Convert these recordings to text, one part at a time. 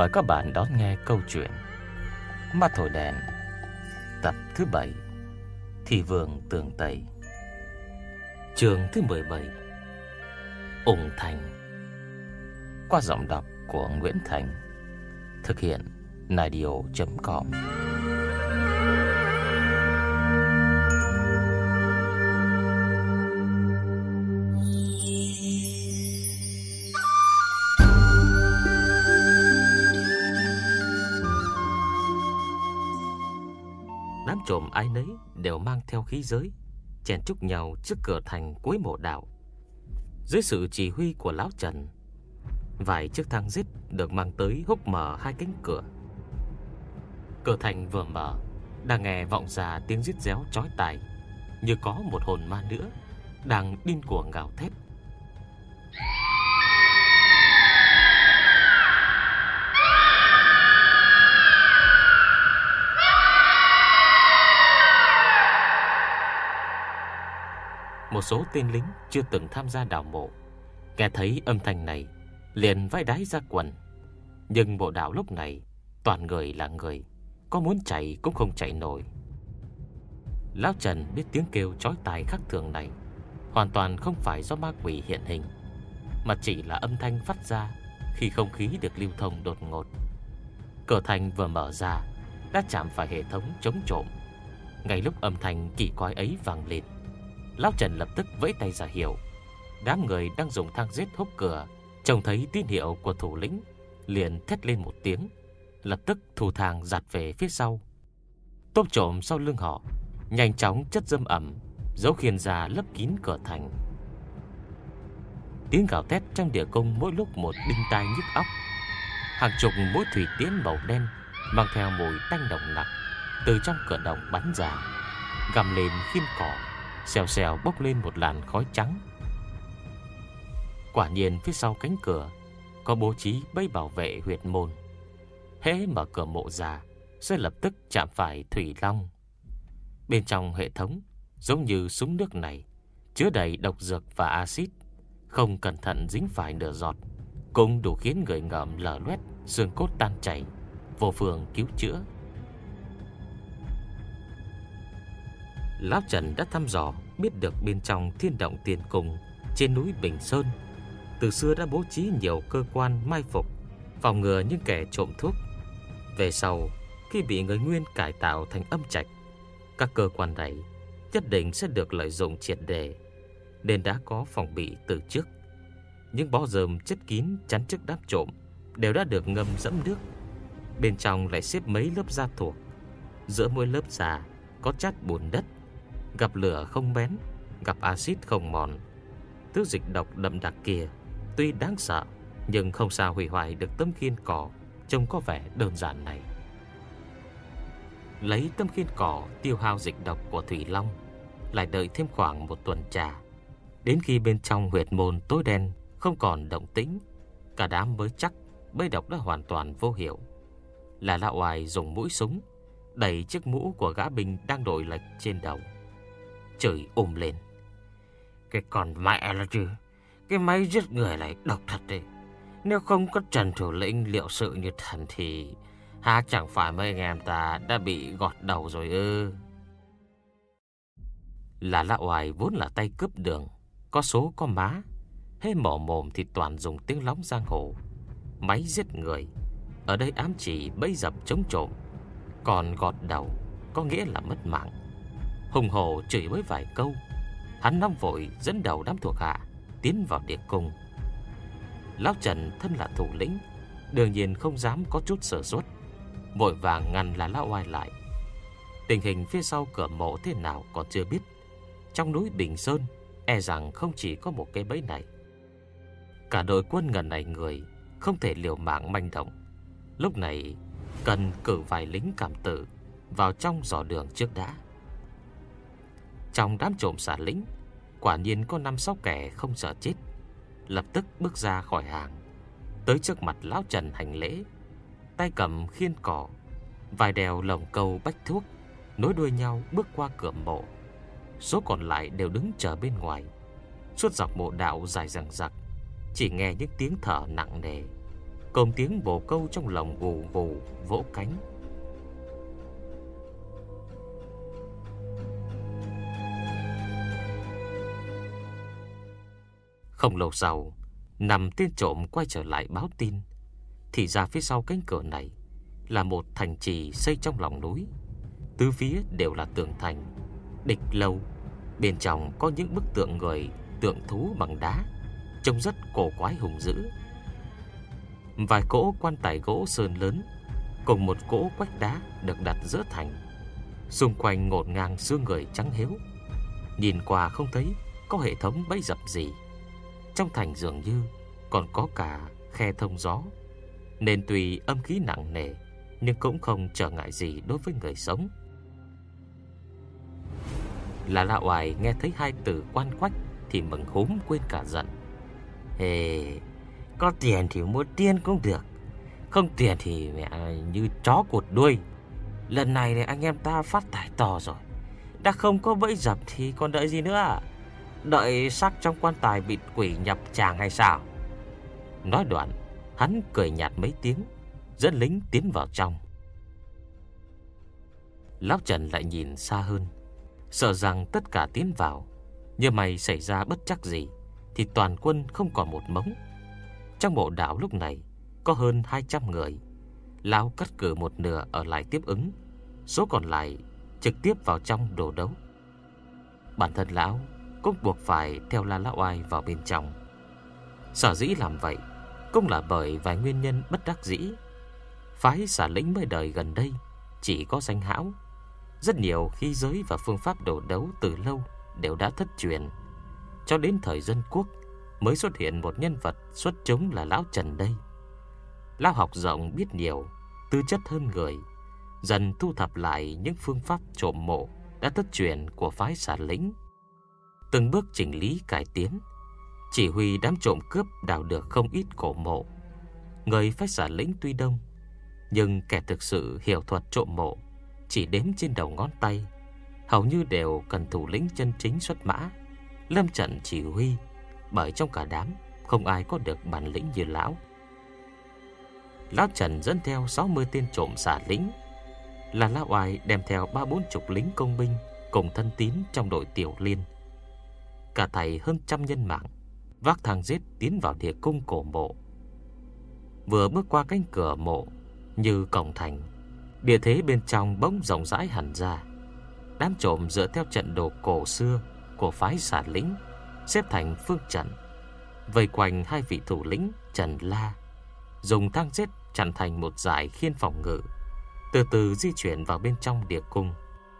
mời các bạn đón nghe câu chuyện Mắt thổi đèn tập thứ 7, Thị Vương Tường Tây, chương thứ 17, Ung Thành, qua giọng đọc của Nguyễn Thành, thực hiện Nadio.com. Đám trộm ai nấy đều mang theo khí giới, chèn chúc nhau trước cửa thành cuối mộ đạo. Dưới sự chỉ huy của lão Trần, vài chiếc thang giết được mang tới húc mở hai cánh cửa. Cửa thành vừa mở, đang nghe vọng ra tiếng rít réo chói tai, như có một hồn ma nữa đang điên cuồng gào thét. Một số tên lính chưa từng tham gia đào mộ nghe thấy âm thanh này liền vãi đái ra quần. Nhưng mộ đạo lúc này toàn người là người, có muốn chạy cũng không chạy nổi. Lão Trần biết tiếng kêu chói tai khác thường này hoàn toàn không phải do ma quỷ hiện hình, mà chỉ là âm thanh phát ra khi không khí được lưu thông đột ngột. Cửa thành vừa mở ra đã chạm phải hệ thống chống trộm. Ngay lúc âm thanh kỳ quái ấy vang lên, lão Trần lập tức vẫy tay ra hiệu. Đám người đang dùng thang giết húc cửa trông thấy tín hiệu của thủ lĩnh liền thét lên một tiếng, lập tức thủ thang giạt về phía sau. Tốp trộm sau lưng họ nhanh chóng chất dâm ẩm giấu khiên ra lấp kín cửa thành. Tiếng gào thét trong địa cung mỗi lúc một đinh tai nhức óc. Hàng chục mũi thủy tiễn màu đen mang theo mùi tanh nồng nặc từ trong cửa động bắn ra, gầm lên khiên cỏ, xèo xèo bốc lên một làn khói trắng. Quả nhiên phía sau cánh cửa có bố trí bẫy bảo vệ huyệt môn. Hễ mở cửa mộ ra sẽ lập tức chạm phải thủy long. Bên trong hệ thống giống như súng nước này chứa đầy độc dược và axit, không cẩn thận dính phải nửa giọt cũng đủ khiến người ngợm lở loét, xương cốt tan chảy, vô phương cứu chữa. Lão Trần đã thăm dò biết được bên trong Thiên Động Tiên Cung trên núi Bình Sơn từ xưa đã bố trí nhiều cơ quan mai phục, phòng ngừa những kẻ trộm thuốc. Về sau, khi bị người Nguyên cải tạo thành âm trạch, các cơ quan này nhất định sẽ được lợi dụng triệt để, nên đã có phòng bị từ trước. Những bó rơm chất kín chắn trước đám trộm đều đã được ngâm dẫm nước. Bên trong lại xếp mấy lớp da thuộc, giữa mỗi lớp da có chát bùn đất, gặp lửa không bén, gặp axit không mòn. Thứ dịch độc đậm đặc kia tuy đáng sợ nhưng không sao hủy hoại được tấm khiên cỏ trông có vẻ đơn giản này. Lấy tấm khiên cỏ tiêu hao dịch độc của Thủy Long, lại đợi thêm khoảng một tuần trà. Đến khi bên trong huyệt môn tối đen không còn động tĩnh, cả đám mới chắc bẫy độc đã hoàn toàn vô hiệu. Là lão oai dùng mũi súng đẩy chiếc mũ của gã binh đang đội lệch trên đầu, chửi lên: "Cái con mẹ là chứ, cái máy giết người này độc thật đấy. Nếu không có Trần thủ lĩnh liệu sự như thần thì há chẳng phải mấy anh em ta đã bị gọt đầu rồi ư?" Là lão oai vốn là tay cướp đường, có số có má, hễ mở mồm thì toàn dùng tiếng lóng giang hồ. Máy giết người ở đây ám chỉ bẫy dập chống trộm, còn gọt đầu có nghĩa là mất mạng. Hùng hổ chửi với vài câu, hắn nóng vội dẫn đầu đám thuộc hạ tiến vào địa cung. Lão Trần thân là thủ lĩnh, đương nhiên không dám có chút sơ suất, vội vàng ngăn là lão oai lại. Tình hình phía sau cửa mộ thế nào còn chưa biết. Trong núi Bình Sơn e rằng không chỉ có một cái bẫy này. Cả đội quân gần này người không thể liều mạng manh động. Lúc này cần cử vài lính cảm tử vào trong dò đường trước đã. Trong đám trộm xả lính, quả nhiên có 5-6 kẻ không sợ chết, lập tức bước ra khỏi hàng, tới trước mặt lão Trần hành lễ, tay cầm khiên cỏ, vài đèo lồng câu bách thuốc, nối đuôi nhau bước qua cửa mộ. Số còn lại đều đứng chờ bên ngoài. Suốt dọc mộ đạo dài dằng dặc, chỉ nghe những tiếng thở nặng nề, cùng tiếng bồ câu trong lòng gù gù vỗ cánh. Không lâu sau, nằm tên trộm quay trở lại báo tin, thì ra phía sau cánh cửa này là một thành trì xây trong lòng núi. Tứ phía đều là tường thành, địch lâu. Bên trong có những bức tượng người, tượng thú bằng đá, trông rất cổ quái hùng dữ. Vài cỗ quan tài gỗ sơn lớn cùng một cỗ quách đá được đặt giữa thành. Xung quanh ngổn ngang xương người trắng hiếu. Nhìn qua không thấy có hệ thống bẫy dập gì. Trong thành dường như còn có cả khe thông gió, nên tuy âm khí nặng nề nhưng cũng không trở ngại gì đối với người sống. Lão Oải nghe thấy hai từ quan quách thì mừng húm quên cả giận. Có tiền thì mua tiên cũng được, không tiền thì mẹ như chó cụt đuôi. Lần này thì anh em ta phát tài to rồi. Đã không có bẫy dập thì còn đợi gì nữa? Đợi xác trong quan tài bị quỷ nhập tràng hay sao? Nói đoạn, hắn cười nhạt mấy tiếng, dẫn lính tiến vào trong. Lão Trần lại nhìn xa hơn, sợ rằng tất cả tiến vào, nhưng may xảy ra bất trắc gì thì toàn quân không còn một mống. Trong mộ đạo lúc này có hơn 200 người. Lão cắt cử một nửa ở lại tiếp ứng, số còn lại trực tiếp vào trong đổ đấu. Bản thân lão cũng buộc phải theo Lão Oai vào bên trong. Sở dĩ làm vậy cũng là bởi vài nguyên nhân bất đắc dĩ. Phái Xà Lĩnh mới đời gần đây chỉ có danh hão, rất nhiều khí giới và phương pháp đổ đấu từ lâu đều đã thất truyền. Cho đến thời Dân Quốc mới xuất hiện một nhân vật xuất chúng là Lão Trần đây. Lão học rộng biết nhiều, tư chất hơn người, dần thu thập lại những phương pháp trộm mộ đã thất truyền của phái Xà Lĩnh, từng bước chỉnh lý cải tiến, chỉ huy đám trộm cướp đào được không ít cổ mộ. Người phái Xà Lĩnh tuy đông, nhưng kẻ thực sự hiểu thuật trộm mộ chỉ đếm trên đầu ngón tay, hầu như đều cần thủ lĩnh chân chính xuất mã, lâm trận chỉ huy, bởi trong cả đám không ai có được bản lĩnh như lão. Lão Trần dẫn theo 60 tên trộm Xà Lĩnh, là Lão Oai đem theo 30-40 lính công binh cùng thân tín trong đội Tiểu Liên. Cả thầy hơn 100 nhân mạng vác thang giết tiến vào địa cung cổ mộ. Vừa bước qua cánh cửa mộ như cổng thành, địa thế bên trong bỗng rộng rãi hẳn ra. Đám trộm dựa theo trận đồ cổ xưa của phái Xà Lĩnh xếp thành phương trận, vây quanh hai vị thủ lĩnh Trần La, dùng thang giết chặn thành một dải khiên phòng ngự, từ từ di chuyển vào bên trong địa cung.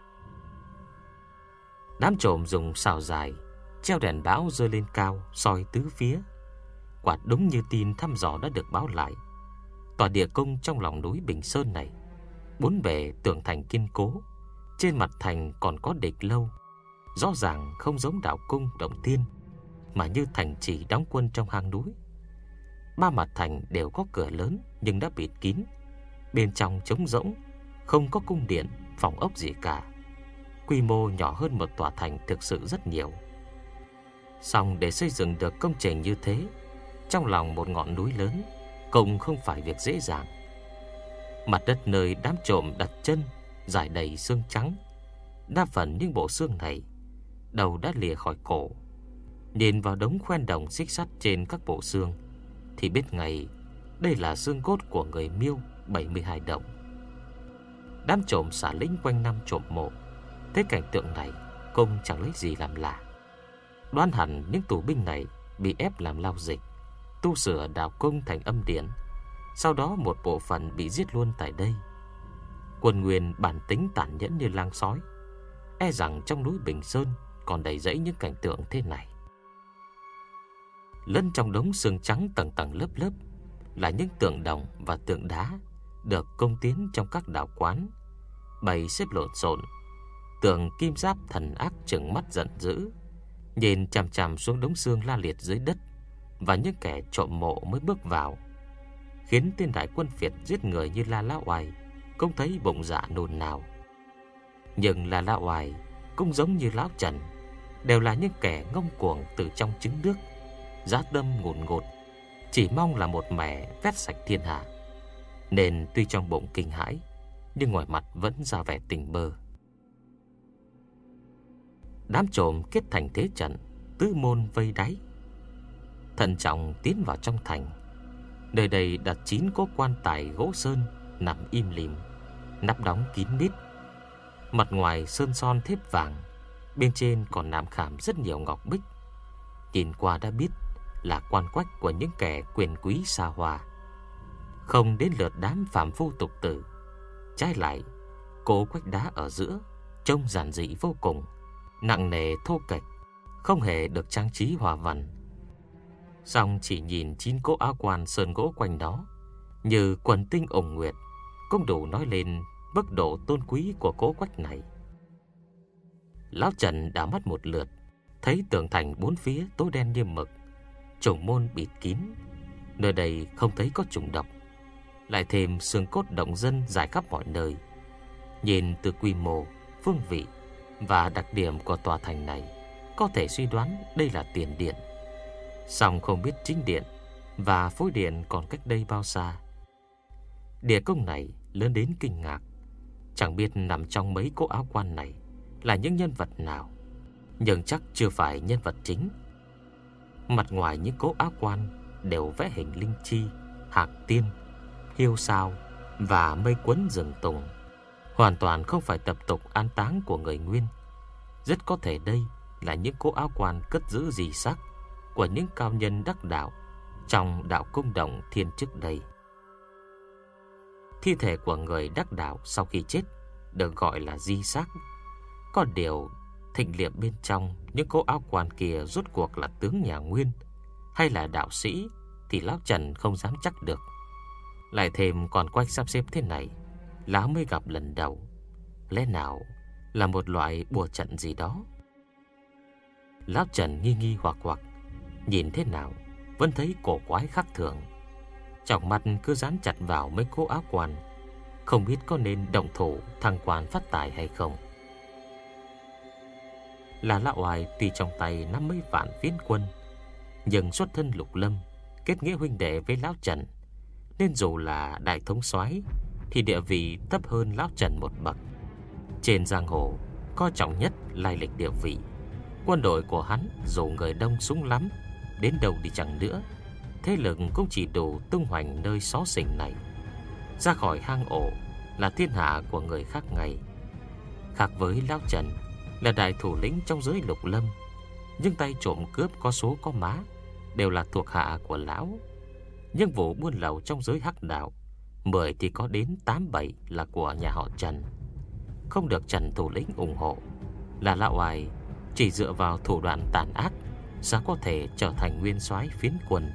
Đám trộm dùng sào dài treo đèn bão rơi lên cao, soi tứ phía. Quả đúng như tin thăm dò đã được báo lại. Tòa địa cung trong lòng núi Bình Sơn này, bốn bề tường thành kiên cố, trên mặt thành còn có địch lâu, rõ ràng không giống đạo cung Động Tiên, mà như thành trì đóng quân trong hang núi. Ba mặt thành đều có cửa lớn nhưng đã bịt kín, bên trong trống rỗng, không có cung điện, phòng ốc gì cả. Quy mô nhỏ hơn một tòa thành thực sự rất nhiều. Song để xây dựng được công trình như thế trong lòng một ngọn núi lớn cũng không phải việc dễ dàng. Mặt đất nơi đám trộm đặt chân rải đầy xương trắng. Đa phần những bộ xương này đầu đã lìa khỏi cổ. Nhìn vào đống khoen đồng xích sắt trên các bộ xương thì biết ngay đây là xương cốt của người Miêu 72 động. Đám trộm Xà Lĩnh quanh năm trộm mộ, thấy cảnh tượng này cũng chẳng lấy gì làm lạ. Đoán hẳn những tù binh này bị ép làm lao dịch, tu sửa đạo cung thành âm điện, sau đó một bộ phận bị giết luôn tại đây. Quân Nguyên bản tính tàn nhẫn như lang sói, e rằng trong núi Bình Sơn còn đầy rẫy những cảnh tượng thế này. Lẫn trong đống xương trắng tầng tầng lớp lớp là những tượng đồng và tượng đá được công tiến trong các đạo quán, bày xếp lộn xộn. Tượng kim giáp thần ác trừng mắt giận dữ, nhìn chằm chằm xuống đống xương la liệt dưới đất và những kẻ trộm mộ mới bước vào, khiến tên đại quân Việt giết người như Lão Oai cũng thấy bụng dạ nôn nao. Nhưng Lão Oai cũng giống như Lão Trần, đều là những kẻ ngông cuồng từ trong trứng nước, dã tâm ngùn ngụt, chỉ mong là một mẻ vét sạch thiên hạ, nên tuy trong bụng kinh hãi, nhưng ngoài mặt vẫn ra vẻ tỉnh bơ. Đám trộm kết thành thế trận, tứ môn vây đáy, thận trọng tiến vào trong thành. Nơi đây đặt 9 cỗ quan tài gỗ sơn nằm im lìm, nắp đóng kín mít. Mặt ngoài sơn son thép vàng, bên trên còn nạm khảm rất nhiều ngọc bích. Nhìn qua đã biết là quan quách của những kẻ quyền quý xa hoa, không đến lượt đám phàm phu tục tử. Trái lại, cỗ quách đá ở giữa trông giản dị vô cùng, nặng nề thô kệch, không hề được trang trí hoa văn. Song chỉ nhìn 9 cỗ áo quan sơn gỗ quanh đó, như quần tinh ủng nguyệt, cũng đủ nói lên mức độ tôn quý của cỗ quách này. Lão Trần đã mắt một lượt, thấy tường thành bốn phía tối đen như mực, trùng môn bịt kín, nơi đây không thấy có trùng độc, lại thêm xương cốt động dân rải khắp mọi nơi. Nhìn từ quy mô, phương vị và đặc điểm của tòa thành này, có thể suy đoán đây là tiền điện. Song không biết chính điện và phối điện còn cách đây bao xa. Địa cung này lớn đến kinh ngạc, chẳng biết nằm trong mấy cỗ áo quan này là những nhân vật nào, nhưng chắc chưa phải nhân vật chính. Mặt ngoài những cỗ áo quan đều vẽ hình linh chi, hạc tiên, hiêu sao và mây quấn rừng tùng, hoàn toàn không phải tập tục an táng của người Nguyên. Rất có thể đây là những cỗ áo quan cất giữ di xác của những cao nhân đắc đạo trong đạo cung động thiên trước đây. Thi thể của người đắc đạo sau khi chết được gọi là di xác. Có điều thịnh liệm bên trong những cỗ áo quan kia rốt cuộc là tướng nhà Nguyên hay là đạo sĩ thì lão Trần không dám chắc được. Lại thêm còn quanh sắp xếp thế này, lão mới gặp lần đầu, lẽ nào là một loại bùa trận gì đó. Lão Trần nghi nghi hoặc hoặc, nhìn thế nào vẫn thấy cổ quái khác thường. Trong mắt cứ dán chặt vào mấy cỗ áo quan, không biết có nên động thủ thăng quan phát tài hay không. Là lão oai tuy trong tay nắm mấy vạn phiến quân, nhưng xuất thân lục lâm, kết nghĩa huynh đệ với lão Trần, nên dù là đại thống soái thì địa vị thấp hơn lão Trần một bậc. Trên giang hồ coi trọng nhất lai lịch địa vị. Quân đội của hắn dù người đông súng lắm đến đâu đi chẳng nữa, thế lực cũng chỉ đủ tung hoành nơi xó xỉnh này. Ra khỏi hang ổ là thiên hạ của người khác ngay. Khác với lão Trần là đại thủ lĩnh trong giới lục lâm, nhưng tay trộm cướp có số có má đều là thuộc hạ của lão. Nhưng vụ buôn lậu trong giới hắc đạo 10 thì có đến 8-7 là của nhà họ Trần, không được Trần thủ lĩnh ủng hộ. Là lão oai chỉ dựa vào thủ đoạn tàn ác sao có thể trở thành nguyên soái phiến quân.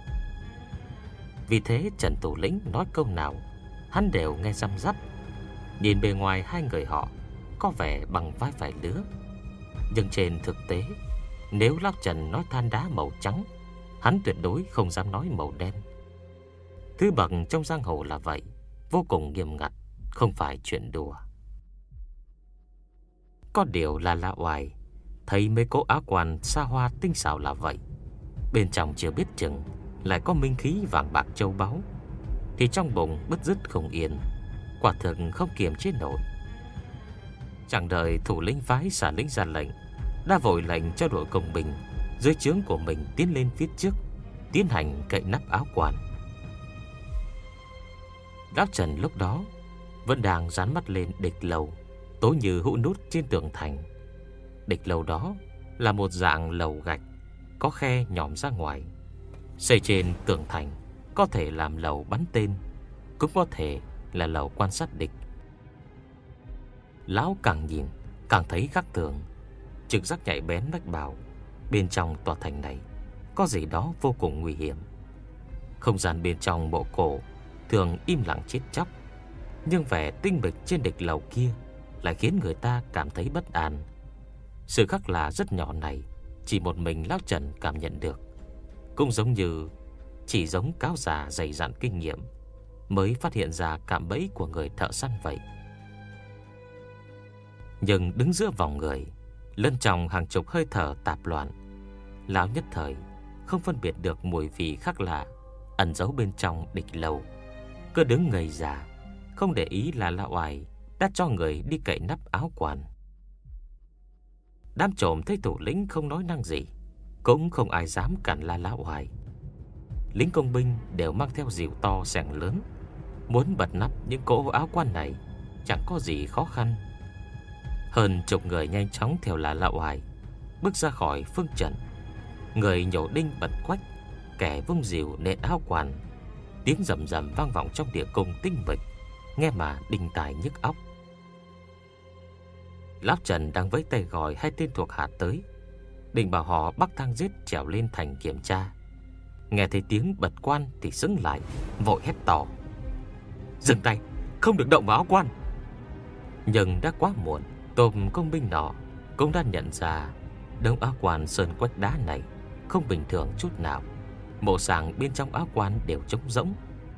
Vì thế Trần thủ lĩnh nói câu nào hắn đều nghe răm rắp. Nhìn bề ngoài hai người họ có vẻ bằng vai phải lứa, nhưng trên thực tế, nếu lão Trần nói than đá màu trắng, hắn tuyệt đối không dám nói màu đen. Thứ bậc trong giang hồ là vậy, vô cùng nghiêm ngặt, không phải chuyện đùa. Có điều là lão oai thấy mấy cỗ áo quan xa hoa tinh xảo là vậy, bên trong chưa biết chừng lại có minh khí vàng bạc châu báu, thì trong bụng bứt rứt không yên, quả thực không kiềm chế nổi. Chẳng đợi thủ lĩnh phái xả lĩnh ra lệnh, đã vội lệnh cho đội công binh dưới trướng của mình tiến lên phía trước, tiến hành cậy nắp áo quan. Lão Trần lúc đó vẫn đang dán mắt lên địch lầu tối như hũ nút trên tường thành. Địch lầu đó là một dạng lầu gạch có khe nhòm ra ngoài, xây trên tường thành, có thể làm lầu bắn tên, cũng có thể là lầu quan sát địch. Lão càng nhìn càng thấy khác thường, trực giác nhạy bén mách bảo bên trong tòa thành này có gì đó vô cùng nguy hiểm. Không gian bên trong mộ cổ thường im lặng chết chóc, nhưng vẻ tinh mịch trên địch lầu kia lại khiến người ta cảm thấy bất an. Sự khác lạ rất nhỏ này chỉ một mình lão Trần cảm nhận được, cũng giống như chỉ giống cáo già dày dặn kinh nghiệm mới phát hiện ra cạm bẫy của người thợ săn vậy. Nhưng đứng giữa vòng người, lẫn trong hàng chục hơi thở tạp loạn, lão nhất thời không phân biệt được mùi vị khác lạ ẩn giấu bên trong địch lâu, cứ đứng ngây ra, không để ý là La Oai đã cho người đi cậy nắp áo quan. Đám trộm thấy thủ lĩnh không nói năng gì, cũng không ai dám cản La Oai. Lính công binh đều mang theo rìu to xẻng lớn, muốn bật nắp những cỗ áo quan này chẳng có gì khó khăn. Hơn chục người nhanh chóng theo La Oai bước ra khỏi phương trận. Người nhổ đinh bật quách, kẻ vung rìu nện áo quan. Tiếng rầm rầm vang vọng trong địa cung tinh mịch, nghe mà đinh tai nhức óc. Lão Trần đang với tay gọi hai tên thuộc hạ tới, định bảo họ bắt thang giết trèo lên thành kiểm tra. Nghe thấy tiếng bật quan thì sững lại, vội hét to: "Dừng tay, không được động vào áo quan!" Nhưng đã quá muộn. Tôm công binh nọ cũng đã nhận ra đống áo quan sơn quách đá này không bình thường chút nào. Mộ sàng bên trong áo quan đều trống rỗng.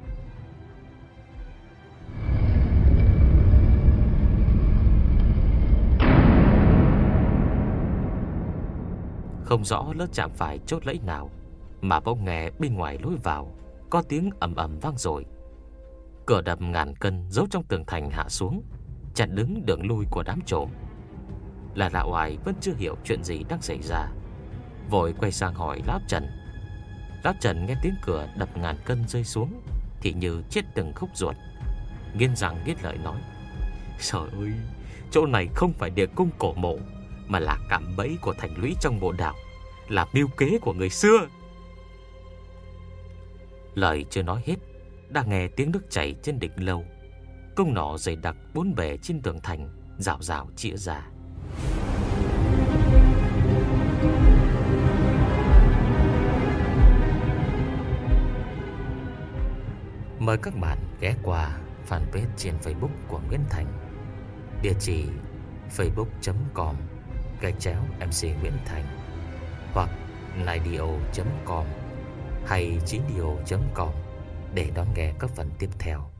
Không rõ lỡ chạm phải chốt lẫy nào mà bỗng nghe bên ngoài lối vào có tiếng ầm ầm vang dội. Cửa đập ngàn cân giấu trong tường thành hạ xuống, chặn đứng đường lui của đám trộm. La Oai vẫn chưa hiểu chuyện gì đang xảy ra, vội quay sang hỏi Lão Trần. Lão Trần nghe tiếng cửa đập ngàn cân rơi xuống thì như chết từng khúc ruột, nghiến răng nghiến lợi nói: "Trời ơi, chỗ này không phải địa cung cổ mộ, mà là cạm bẫy của thành lũy trong mộ đảo, là mưu kế của người xưa." Lời chưa nói hết, đã nghe tiếng nước chảy trên đỉnh lâu. Cung nỏ dày đặc bốn bề trên tường thành rào rào chĩa ra. Mời các bạn ghé qua fanpage trên Facebook của Nguyễn Thành, địa chỉ facebook.com/MC Nguyễn Thành, hoặc naidio.com hay 9dio.com để đón nghe các phần tiếp theo.